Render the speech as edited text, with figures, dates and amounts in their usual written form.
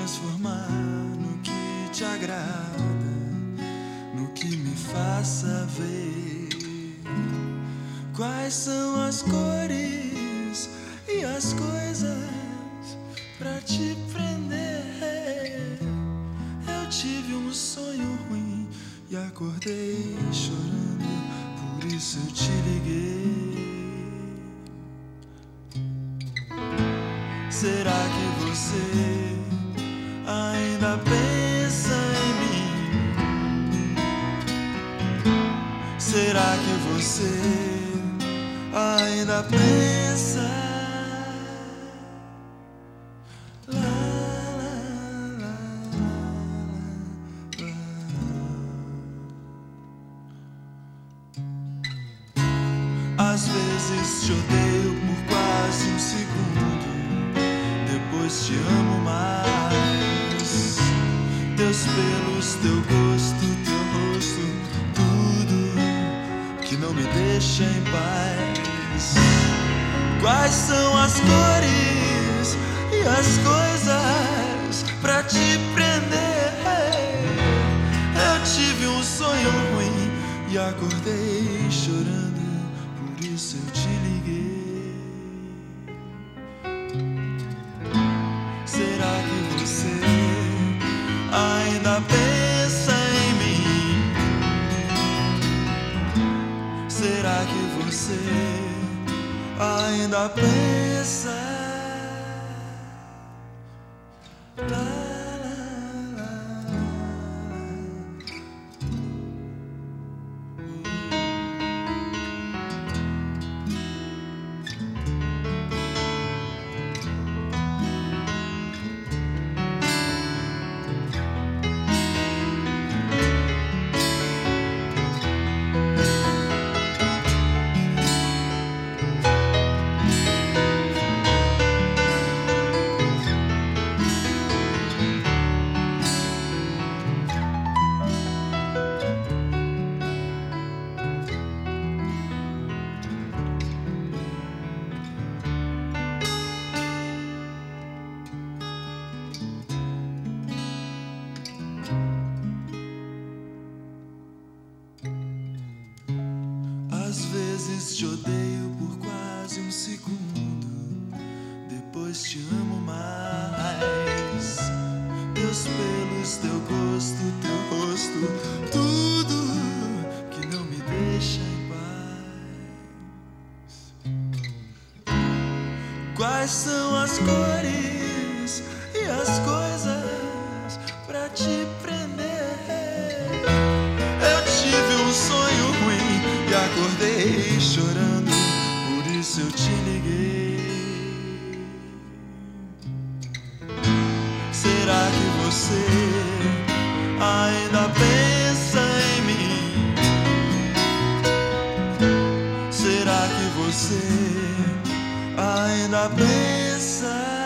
transformar no que te agrada, no que me faça ver quais são as cores e as coisas pra te prender. Eu tive um sonho ruim e acordei chorando, por isso eu te liguei. Será que você ainda pensa em mim? Será que você ainda pensa? Lá, lá, lá, lá. Às vezes te odeio por quase um segundo, depois te amo mais. Teus pelos, teu gosto, teu rosto, tudo que não me deixa em paz. Quais são as cores e as coisas pra te prender? Eu tive um sonho ruim e acordei chorando, por isso eu te liguei. Será que você ainda pensa em mim? Será que você ainda pensa? Lá, lá, lá, às vezes te odeio por quase um segundo, depois te amo mais. Teus pelos, teu gosto, teu rosto, tudo que não me deixa em paz. Quais são as cores e as coisas pra te prender? Eu tive um sonho ruim e acordei chorando, por isso eu te liguei. Será que você ainda pensa em mim? Será que você ainda pensa?